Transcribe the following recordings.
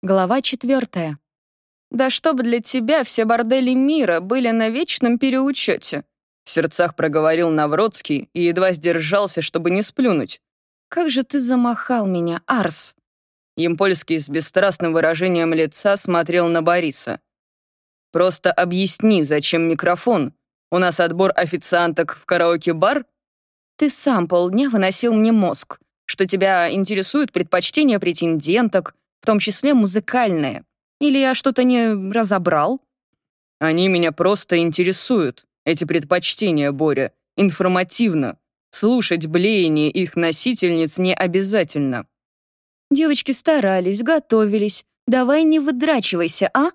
Глава 4. «Да чтоб для тебя все бордели мира были на вечном переучете», в сердцах проговорил Навродский и едва сдержался, чтобы не сплюнуть. «Как же ты замахал меня, Арс!» Ямпольский с бесстрастным выражением лица смотрел на Бориса. «Просто объясни, зачем микрофон? У нас отбор официанток в караоке-бар?» «Ты сам полдня выносил мне мозг, что тебя интересуют предпочтения претенденток, в том числе музыкальные. Или я что-то не разобрал?» «Они меня просто интересуют, эти предпочтения, Боря, информативно. Слушать блеяние их носительниц не обязательно». «Девочки старались, готовились. Давай не выдрачивайся, а?»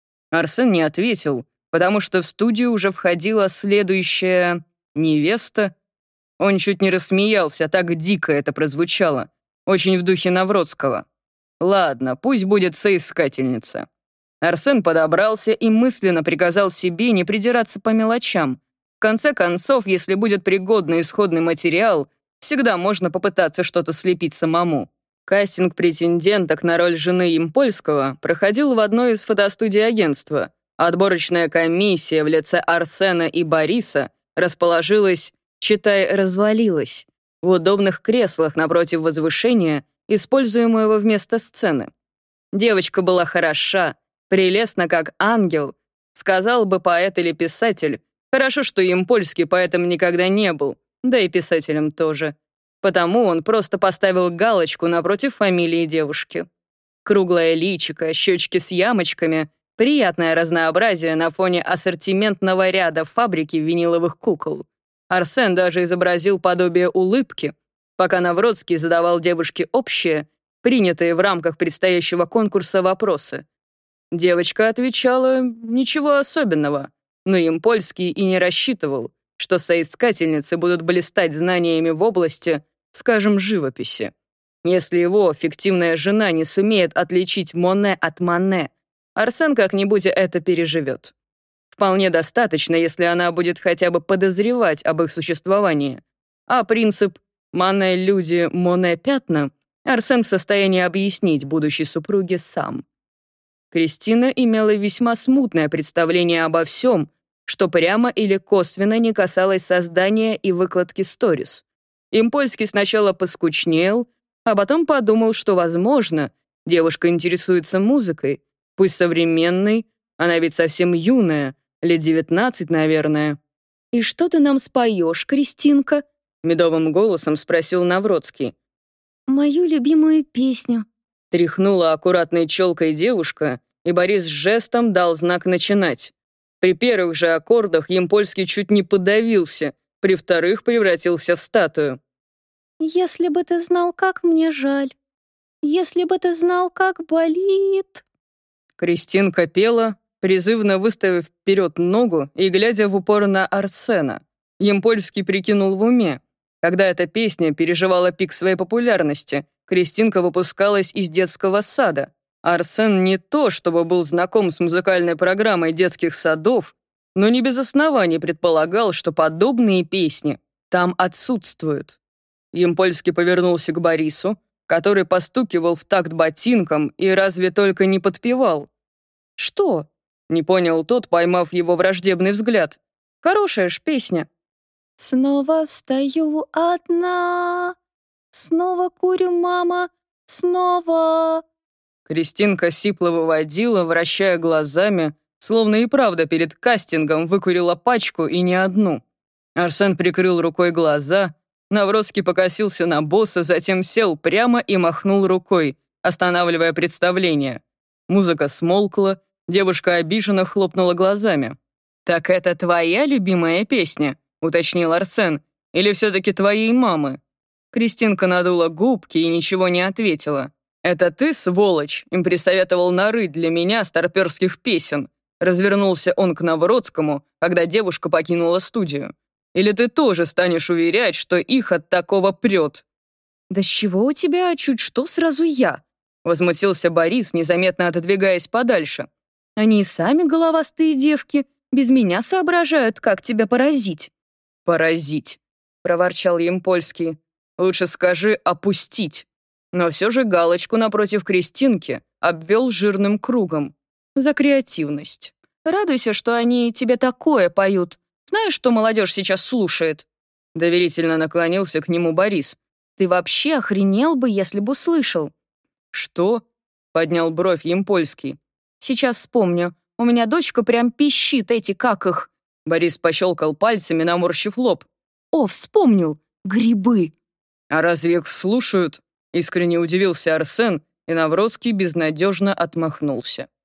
Арсен не ответил, потому что в студию уже входила следующая невеста. Он чуть не рассмеялся, так дико это прозвучало. Очень в духе Навродского. Ладно, пусть будет соискательница. Арсен подобрался и мысленно приказал себе не придираться по мелочам. В конце концов, если будет пригодный исходный материал, всегда можно попытаться что-то слепить самому. Кастинг претенденток на роль жены Ямпольского проходил в одной из фотостудий агентства. Отборочная комиссия в лице Арсена и Бориса расположилась, читай, развалилась, в удобных креслах напротив возвышения, используемого вместо сцены. Девочка была хороша, прелестна как ангел, сказал бы поэт или писатель. Хорошо, что Ямпольский поэтом никогда не был, да и писателем тоже. Потому он просто поставил галочку напротив фамилии девушки. Круглое личико, щечки с ямочками, приятное разнообразие на фоне ассортиментного ряда фабрики виниловых кукол. Арсен даже изобразил подобие улыбки, пока Навродский задавал девушке общие, принятые в рамках предстоящего конкурса вопросы. Девочка отвечала ничего особенного, но Ямпольский и не рассчитывал, что соискательницы будут блистать знаниями в области, скажем, живописи. Если его фиктивная жена не сумеет отличить Моне от Мане, Арсен как-нибудь это переживет. Вполне достаточно, если она будет хотя бы подозревать об их существовании. А принцип «Мане люди, Моне пятна» Арсен в состоянии объяснить будущей супруге сам. Кристина имела весьма смутное представление обо всем, что прямо или косвенно не касалось создания и выкладки сторис. Ямпольский сначала поскучнел, а потом подумал, что, возможно, девушка интересуется музыкой, пусть современной, она ведь совсем юная, лет 19, наверное. «И что ты нам споешь, Кристинка?» — медовым голосом спросил Навродский. «Мою любимую песню», — тряхнула аккуратной челкой девушка, и Борис жестом дал знак начинать. При первых же аккордах Ямпольский чуть не подавился, при вторых превратился в статую. «Если бы ты знал, как мне жаль, если бы ты знал, как болит». Кристинка пела, призывно выставив вперед ногу и глядя в упор на Арсена. Ямпольский прикинул в уме. Когда эта песня переживала пик своей популярности, Кристинка выпускалась из детского сада. Арсен не то чтобы был знаком с музыкальной программой детских садов, но не без оснований предполагал, что подобные песни там отсутствуют. Ямпольский повернулся к Борису, который постукивал в такт ботинком и разве только не подпевал. «Что?» — не понял тот, поймав его враждебный взгляд. «Хорошая ж песня». «Снова стою одна, снова курю, мама, снова...» Кристинка сипло выводила, вращая глазами, словно и правда перед кастингом выкурила пачку и не одну. Арсен прикрыл рукой глаза, Навродский покосился на босса, затем сел прямо и махнул рукой, останавливая представление. Музыка смолкла, девушка обиженно хлопнула глазами. «Так это твоя любимая песня?» — уточнил Арсен. «Или все-таки твоей мамы?» Кристинка надула губки и ничего не ответила. «Это ты, сволочь, им присоветовал нарыть для меня старперских песен?» Развернулся он к Навродскому, когда девушка покинула студию. «Или ты тоже станешь уверять, что их от такого прет?» «Да с чего у тебя чуть что сразу я?» Возмутился Борис, незаметно отодвигаясь подальше. «Они и сами головастые девки, без меня соображают, как тебя поразить». «Поразить», — проворчал Ямпольский. «Лучше скажи «опустить». Но все же галочку напротив Кристинки обвел жирным кругом. За креативность. Радуйся, что они тебе такое поют. Знаешь, что молодежь сейчас слушает?» Доверительно наклонился к нему Борис. «Ты вообще охренел бы, если бы услышал». «Что?» — поднял бровь Емпольский. «Сейчас вспомню. У меня дочка прям пищит эти, как их...» Борис пощелкал пальцами, наморщив лоб. «О, вспомнил! Грибы!» «А разве их слушают?» — искренне удивился Арсен, и Навроцкий безнадежно отмахнулся.